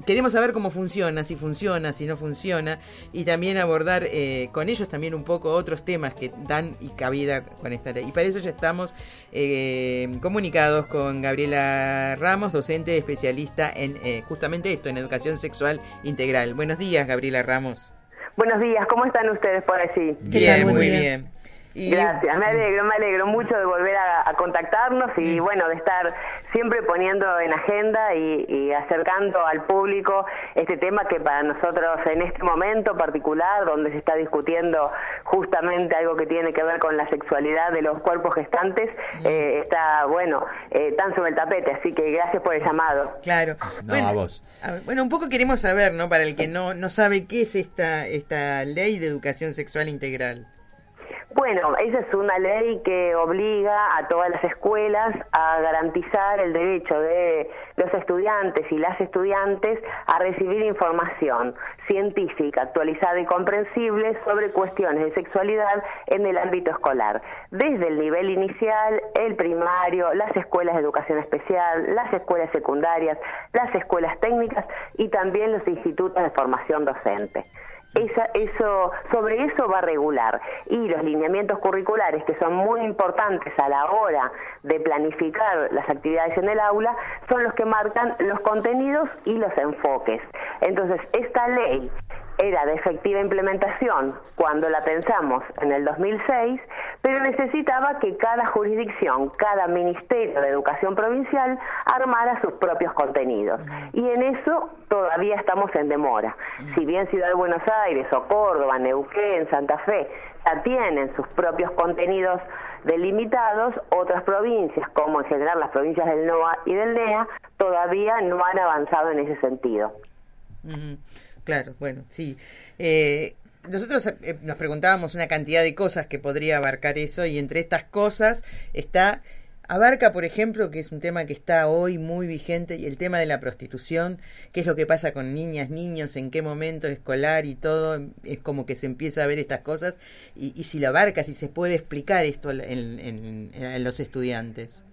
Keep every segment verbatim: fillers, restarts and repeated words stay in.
queremos saber cómo funciona, si funciona, si no funciona, y también abordar eh, con ellos también un poco otros temas que dan y cabida con esta ley. Y para eso ya estamos eh, comunicados con Gabriela Ramos, docente especialista en eh, justamente esto, en educación sexual integral. Buenos días, Gabriela Ramos. Buenos días, ¿cómo están ustedes por allí? Bien, muy bien. bien. Y... Gracias, me alegro, me alegro mucho de volver a, a contactarnos y bueno, de estar siempre poniendo en agenda y, y acercando al público este tema que para nosotros en este momento particular, donde se está discutiendo justamente algo que tiene que ver con la sexualidad de los cuerpos gestantes, eh, está, bueno, eh, tan sobre el tapete, así que gracias por el llamado. Claro. No, bueno, a vos. A ver, bueno, un poco queremos saber, ¿no? Para el que no, no sabe qué es esta, esta ley de educación sexual integral. Bueno, esa es una ley que obliga a todas las escuelas a garantizar el derecho de los estudiantes y las estudiantes a recibir información científica, actualizada y comprensible sobre cuestiones de sexualidad en el ámbito escolar, desde el nivel inicial, el primario, las escuelas de educación especial, las escuelas secundarias, las escuelas técnicas y también los institutos de formación docente. Esa, eso, sobre eso va a regular, y los lineamientos curriculares, que son muy importantes a la hora de planificar las actividades en el aula, son los que marcan los contenidos y los enfoques. Entonces, esta ley era de efectiva implementación cuando la pensamos en el dos mil seis, pero necesitaba que cada jurisdicción, cada Ministerio de Educación Provincial armara sus propios contenidos. Y en eso todavía estamos en demora. Si bien Ciudad de Buenos Aires o Córdoba, Neuquén, Santa Fe ya tienen sus propios contenidos delimitados, otras provincias, como en general las provincias del NOA y del NEA, todavía no han avanzado en ese sentido. Uh-huh. Claro, bueno, sí. Eh, nosotros eh, nos preguntábamos una cantidad de cosas que podría abarcar eso, y entre estas cosas está, abarca, por ejemplo, que es un tema que está hoy muy vigente, y el tema de la prostitución, qué es lo que pasa con niñas, niños, en qué momento escolar y todo, es como que se empieza a ver estas cosas, y, y si lo abarca, si se puede explicar esto en, en, en los estudiantes.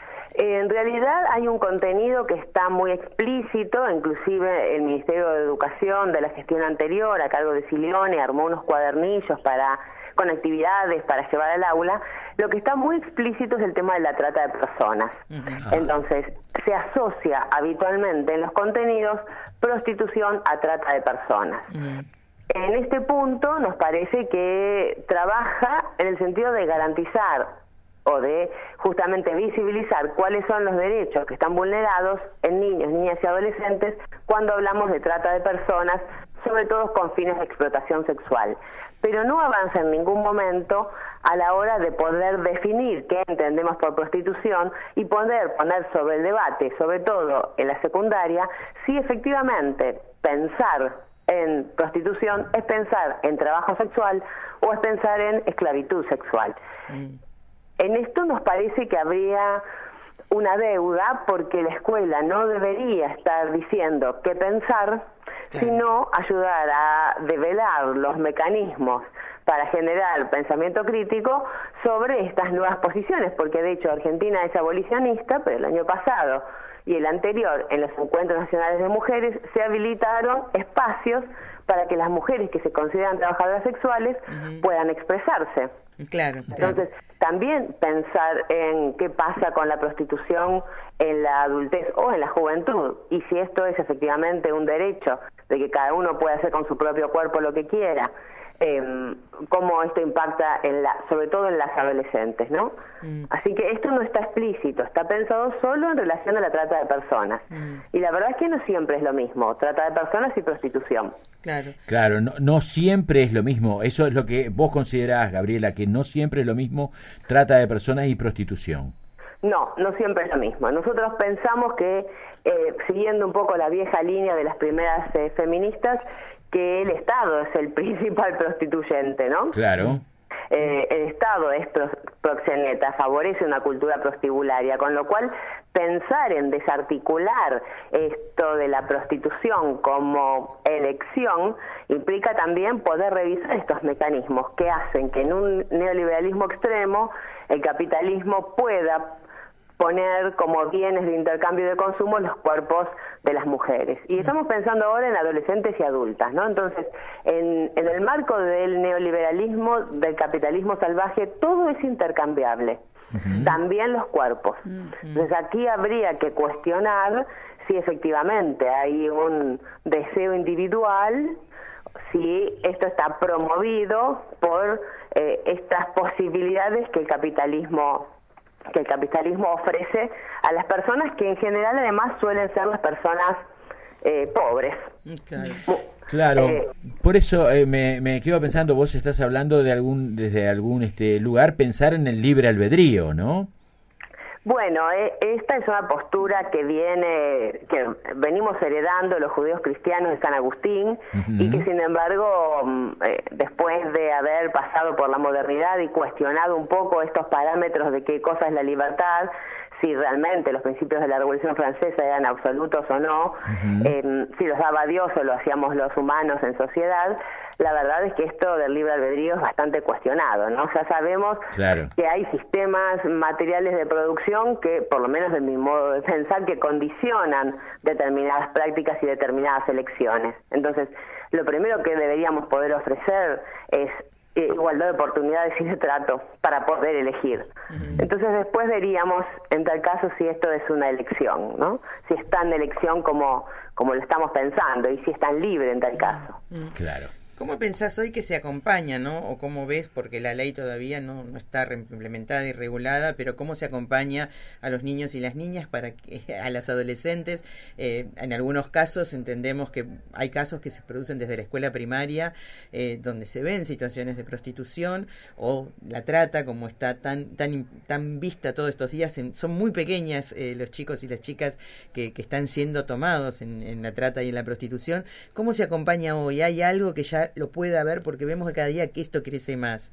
En realidad hay un contenido que está muy explícito, inclusive el Ministerio de Educación de la gestión anterior, a cargo de Silione, armó unos cuadernillos para con actividades para llevar al aula. Lo que está muy explícito es el tema de la trata de personas. Uh-huh. Entonces, se asocia habitualmente en los contenidos prostitución a trata de personas. Uh-huh. En este punto nos parece que trabaja en el sentido de garantizar o de justamente visibilizar cuáles son los derechos que están vulnerados en niños, niñas y adolescentes cuando hablamos de trata de personas, sobre todo con fines de explotación sexual. Pero no avanza en ningún momento a la hora de poder definir qué entendemos por prostitución y poder poner sobre el debate, sobre todo en la secundaria, si efectivamente pensar en prostitución es pensar en trabajo sexual o es pensar en esclavitud sexual. Mm. En esto nos parece que habría una deuda, porque la escuela no debería estar diciendo qué pensar, sí, sino ayudar a develar los mecanismos para generar pensamiento crítico sobre estas nuevas posiciones, porque de hecho Argentina es abolicionista, pero el año pasado y el anterior, en los encuentros nacionales de mujeres, se habilitaron espacios para que las mujeres que se consideran trabajadoras sexuales uh-huh. puedan expresarse. Claro, Entonces, claro. también pensar en qué pasa con la prostitución en la adultez o en la juventud, y si esto es efectivamente un derecho de que cada uno pueda hacer con su propio cuerpo lo que quiera, eh, cómo esto impacta en la, sobre todo en las adolescentes, ¿no? Mm. Así que esto no está explícito, está pensado solo en relación a la trata de personas. Mm. Y la verdad es que no siempre es lo mismo, trata de personas y prostitución. Claro, claro, no, no siempre es lo mismo. Eso es lo que vos considerás, Gabriela, que no siempre es lo mismo trata de personas y prostitución. No, no siempre es lo mismo. Nosotros pensamos que, eh, siguiendo un poco la vieja línea de las primeras eh, feministas, que el Estado es el principal prostituyente, ¿no? Claro. Eh, el Estado es pro, proxeneta, favorece una cultura prostibularia, con lo cual pensar en desarticular esto de la prostitución como elección implica también poder revisar estos mecanismos que hacen que en un neoliberalismo extremo el capitalismo pueda poner como bienes de intercambio de consumo los cuerpos de las mujeres. Y estamos pensando ahora en adolescentes y adultas, ¿no? Entonces, en, en el marco del neoliberalismo, del capitalismo salvaje, todo es intercambiable, uh-huh. también los cuerpos. Uh-huh. Entonces, aquí habría que cuestionar si efectivamente hay un deseo individual, si esto está promovido por eh, estas posibilidades que el capitalismo que el capitalismo ofrece a las personas, que en general además suelen ser las personas eh, pobres. Claro, claro. Eh, por eso eh, me, me quedo pensando, vos estás hablando de algún desde algún este lugar, pensar en el libre albedrío, ¿no? Bueno, eh, esta es una postura que viene, que venimos heredando los judíos cristianos de San Agustín, uh-huh. y que sin embargo, eh, después de haber pasado por la modernidad y cuestionado un poco estos parámetros de qué cosa es la libertad, si realmente los principios de la Revolución Francesa eran absolutos o no, uh-huh. eh, si los daba Dios o lo hacíamos los humanos en sociedad, la verdad es que esto del libre albedrío es bastante cuestionado, ¿no? Ya sabemos claro. que hay sistemas materiales de producción que, por lo menos de mi modo de pensar, que condicionan determinadas prácticas y determinadas elecciones. Entonces, lo primero que deberíamos poder ofrecer es igualdad de oportunidades y de trato para poder elegir. Uh-huh. Entonces después veríamos, en tal caso, si esto es una elección, ¿no? Si es tan elección como, como lo estamos pensando, y si es tan libre en tal caso. Uh-huh. Claro. ¿Cómo pensás hoy que se acompaña, no? O cómo ves, porque la ley todavía no, no está implementada y regulada, pero cómo se acompaña a los niños y las niñas, para que, a las adolescentes? Eh, en algunos casos entendemos que hay casos que se producen desde la escuela primaria, eh, donde se ven situaciones de prostitución o la trata, como está tan tan tan vista todos estos días. En, son muy pequeñas eh, los chicos y las chicas que, que están siendo tomados en, en la trata y en la prostitución. ¿Cómo se acompaña hoy? ¿Hay algo que ya lo pueda ver? Porque vemos que cada día que esto crece más.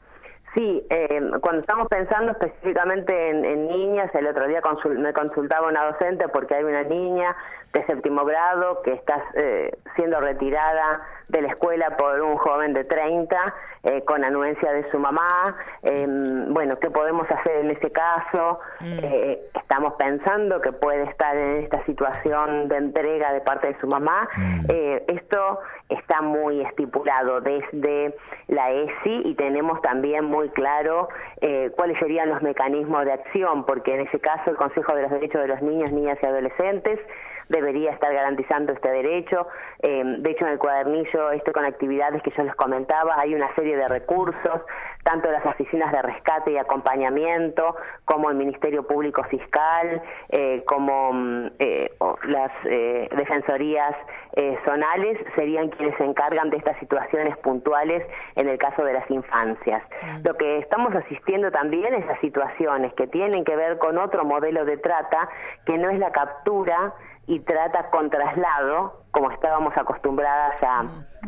Sí, eh, cuando estamos pensando específicamente en, en niñas, el otro día consul, me consultaba una docente porque hay una niña de séptimo grado que está eh, siendo retirada de la escuela por un joven de treinta, eh, con anuencia de su mamá. Eh, bueno, ¿qué podemos hacer en ese caso? Mm. Eh, estamos pensando que puede estar en esta situación de entrega de parte de su mamá. Mm. Eh, esto está muy estipulado desde la E S I, y tenemos también muy claro eh, cuáles serían los mecanismos de acción, porque en ese caso el Consejo de los Derechos de los Niños, Niñas y Adolescentes debería estar garantizando este derecho. Eh, de hecho, en el cuadernillo, este con actividades que yo les comentaba, hay una serie de recursos, tanto de las oficinas de rescate y acompañamiento, como el Ministerio Público Fiscal, eh, como eh, las eh, defensorías eh, zonales, serían quienes se encargan de estas situaciones puntuales en el caso de las infancias. Mm. Lo que estamos asistiendo también es a situaciones que tienen que ver con otro modelo de trata, que no es la captura y trata con traslado, como estábamos acostumbradas a,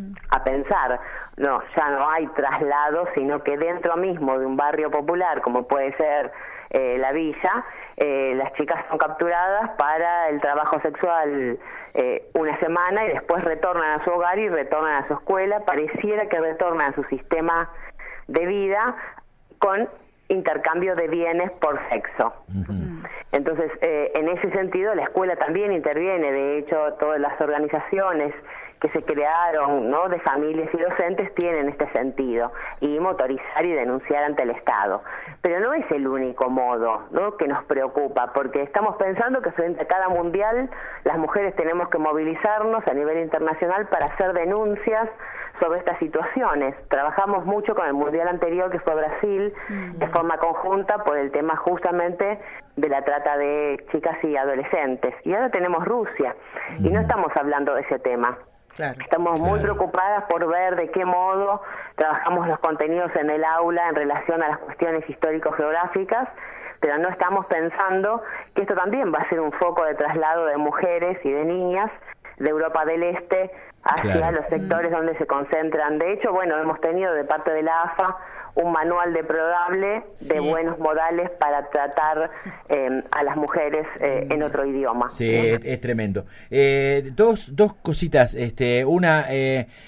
a pensar. No, ya no hay traslado, sino que dentro mismo de un barrio popular, como puede ser eh, la villa, eh, las chicas son capturadas para el trabajo sexual eh, una semana, y después retornan a su hogar y retornan a su escuela. Pareciera que retornan a su sistema de vida con intercambio de bienes por sexo. Uh-huh. Entonces, eh, en ese sentido, la escuela también interviene. De hecho, todas las organizaciones que se crearon, ¿no?, de familias y docentes tienen este sentido, y motorizar y denunciar ante el Estado. Pero no es el único modo, ¿no?, que nos preocupa, porque estamos pensando que frente a cada mundial las mujeres tenemos que movilizarnos a nivel internacional para hacer denuncias sobre estas situaciones. Trabajamos mucho con el mundial anterior, que fue Brasil, uh-huh. de forma conjunta por el tema justamente de la trata de chicas y adolescentes. Y ahora tenemos Rusia, uh-huh. y no estamos hablando de ese tema. Claro, Estamos muy claro. preocupadas por ver de qué modo trabajamos los contenidos en el aula en relación a las cuestiones histórico-geográficas, pero no estamos pensando que esto también va a ser un foco de traslado de mujeres y de niñas de Europa del Este hacia claro. los sectores mm. donde se concentran. De hecho, bueno, hemos tenido de parte de la A F A un manual deplorable sí. de buenos modales para tratar eh, a las mujeres eh, en otro idioma. Sí, ¿sí? Es, es tremendo. Eh, dos, dos cositas. Este, una, eh,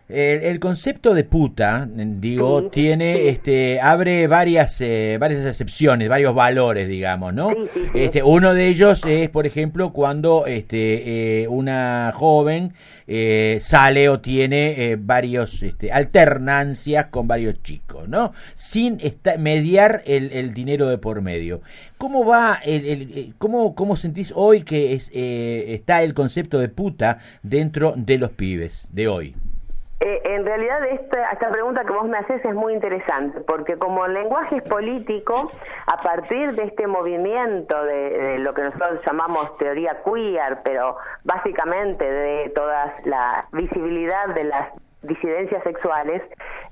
El, el concepto de puta, digo, sí, tiene, sí. este, abre varias, eh, varias acepciones, varios valores, digamos, ¿no? Sí, sí, sí. Este, uno de ellos es, por ejemplo, cuando, este, eh, una joven eh, sale o tiene eh, varios, este, alternancias con varios chicos, ¿no? Sin esta, mediar el, el dinero de por medio. ¿Cómo va, el, el, cómo, cómo sentís hoy que es, eh, está el concepto de puta dentro de los pibes de hoy? Eh, en realidad esta, esta pregunta que vos me haces es muy interesante, porque como el lenguaje es político, a partir de este movimiento de, de lo que nosotros llamamos teoría queer, pero básicamente de toda la visibilidad de las disidencias sexuales,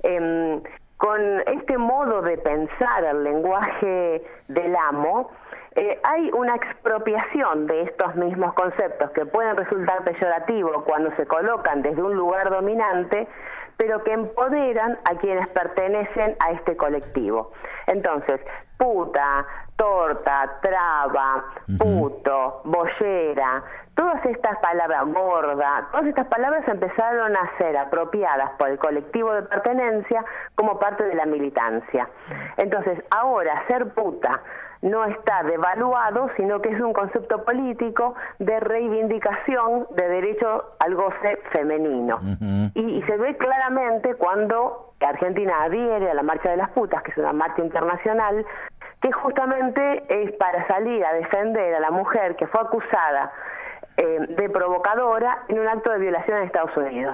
eh, con este modo de pensar el lenguaje del amo, Eh, hay una expropiación de estos mismos conceptos que pueden resultar peyorativos cuando se colocan desde un lugar dominante, pero que empoderan a quienes pertenecen a este colectivo. Entonces, puta, torta, traba, puto, boyera, todas estas palabras, gorda, todas estas palabras empezaron a ser apropiadas por el colectivo de pertenencia como parte de la militancia. Entonces, ahora ser puta no está devaluado, sino que es un concepto político de reivindicación de derecho al goce femenino. Uh-huh. y, y se ve claramente cuando Argentina adhiere a la Marcha de las Putas, que es una marcha internacional, que justamente es para salir a defender a la mujer que fue acusada eh, de provocadora en un acto de violación en Estados Unidos.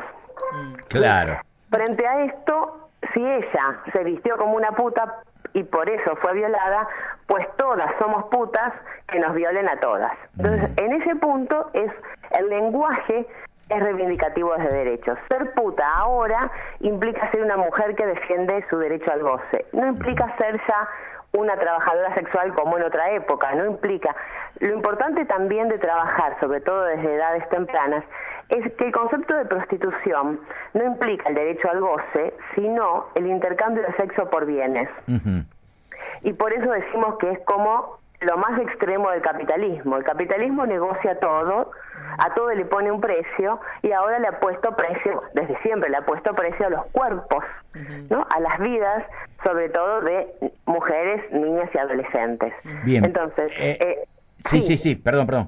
Claro. Frente a esto, si ella se vistió como una puta y por eso fue violada, pues todas somos putas que nos violen a todas. Entonces, en ese punto es el lenguaje es reivindicativo de derechos. Ser puta ahora implica ser una mujer que defiende su derecho al goce. No implica ser ya una trabajadora sexual como en otra época, no implica. Lo importante también de trabajar, sobre todo desde edades tempranas, es que el concepto de prostitución no implica el derecho al goce, sino el intercambio de sexo por bienes. Uh-huh. Y por eso decimos que es como lo más extremo del capitalismo. El capitalismo negocia todo, a todo le pone un precio, y ahora le ha puesto precio, desde siempre le ha puesto precio a los cuerpos, uh-huh. ¿no? A las vidas, sobre todo de mujeres, niñas y adolescentes. Bien. Entonces, eh, eh, sí, sí, sí, sí, perdón, perdón.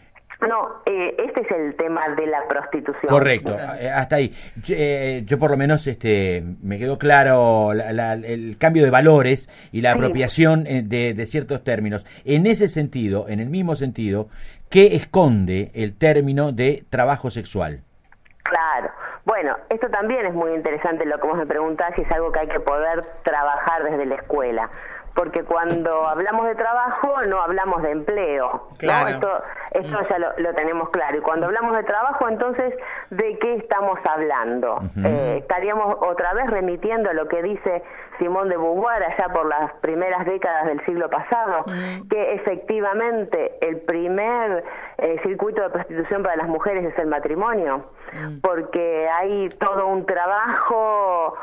No, eh, este es el tema de la prostitución. Correcto, eh, hasta ahí. Yo, eh, yo por lo menos este me quedó claro la, la, el cambio de valores y la sí. apropiación de, de ciertos términos. En ese sentido, en el mismo sentido, ¿qué esconde el término de trabajo sexual? Claro. Bueno, esto también es muy interesante lo que vos me preguntás y es algo que hay que poder trabajar desde la escuela. Porque cuando hablamos de trabajo no hablamos de empleo, claro. ¿no? Esto, esto mm. ya lo, lo tenemos claro. Y cuando hablamos de trabajo, entonces, ¿de qué estamos hablando? Uh-huh. Eh, estaríamos otra vez remitiendo a lo que dice Simone de Beauvoir allá por las primeras décadas del siglo pasado, uh-huh. que efectivamente el primer eh, circuito de prostitución para las mujeres es el matrimonio, uh-huh. porque hay todo un trabajo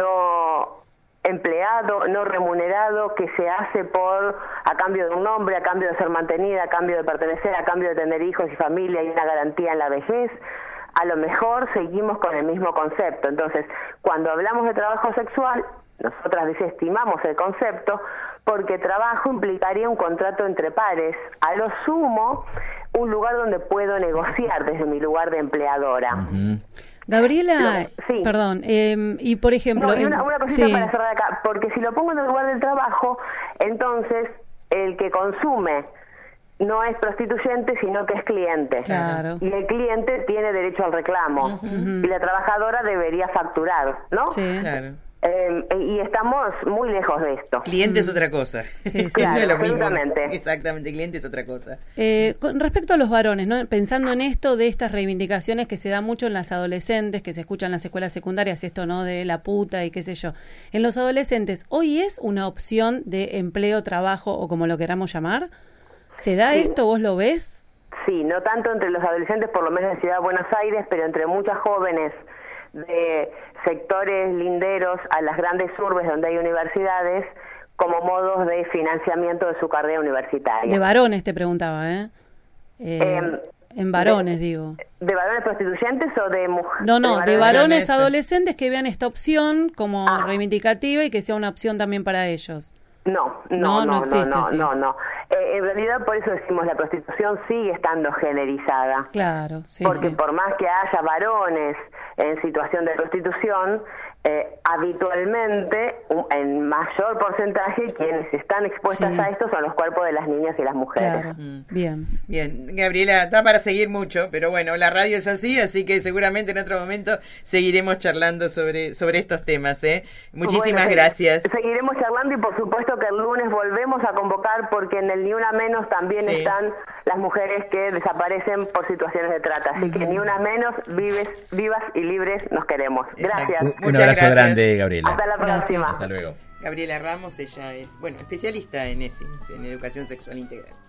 no empleado, no remunerado, que se hace por a cambio de un nombre, a cambio de ser mantenida, a cambio de pertenecer, a cambio de tener hijos y familia y una garantía en la vejez. A lo mejor seguimos con el mismo concepto. Entonces, cuando hablamos de trabajo sexual, nosotras desestimamos el concepto porque trabajo implicaría un contrato entre pares, a lo sumo un lugar donde puedo negociar desde mi lugar de empleadora. Uh-huh. Gabriela, lo, sí. perdón, eh, y por ejemplo... No, y una, una cosita sí. para cerrar acá, porque si lo pongo en el lugar del trabajo, entonces el que consume no es prostituyente, sino que es cliente. Claro. Y el cliente tiene derecho al reclamo. Uh-huh. Y la trabajadora debería facturar, ¿no? Sí. Claro. Eh, y estamos muy lejos de esto. Cliente mm. es otra cosa. Sí, sí. Claro, no es lo absolutamente. mismo. Exactamente, cliente es otra cosa. Eh, con respecto a los varones, ¿no? Pensando en esto de estas reivindicaciones que se da mucho en las adolescentes, que se escuchan en las escuelas secundarias, esto, ¿no? De la puta y qué sé yo. En los adolescentes, ¿hoy es una opción de empleo, trabajo o como lo queramos llamar? ¿Se da sí. esto? ¿Vos lo ves? Sí, no tanto entre los adolescentes, por lo menos en Ciudad de Buenos Aires, pero entre muchas jóvenes de sectores linderos a las grandes urbes donde hay universidades como modos de financiamiento de su carrera universitaria. De varones te preguntaba, ¿eh? eh, eh En varones, digo. ¿De varones prostituyentes o de mujeres? No, no, de varones varones adolescentes que vean esta opción como Ah. reivindicativa y que sea una opción también para ellos. No, No, no, no no, no, existe, no, sí. no, no. Eh, en realidad, por eso decimos, la prostitución sigue estando generizada. Claro, sí, Porque sí. por más que haya varones en situación de prostitución, eh, habitualmente, un- en mayor porcentaje, quienes están expuestas Sí. a esto son los cuerpos de las niñas y las mujeres. Claro, Mm. bien. Bien, Gabriela, está para seguir mucho, pero bueno, la radio es así, así que seguramente en otro momento seguiremos charlando sobre, sobre estos temas. ¿eh? Muchísimas Bueno, gracias. Seguiremos charlando y por supuesto que el lunes volvemos a convocar porque en el Ni Una Menos también Sí. están las mujeres que desaparecen por situaciones de trata. Así que Ni Una Menos, vives, vivas y libres nos queremos. Exacto. Gracias. Un, un Muchas abrazo gracias. grande, Gabriela. Hasta la Gracias. próxima. Hasta luego. Gabriela Ramos, ella es, bueno, especialista en E S I, en educación sexual integral.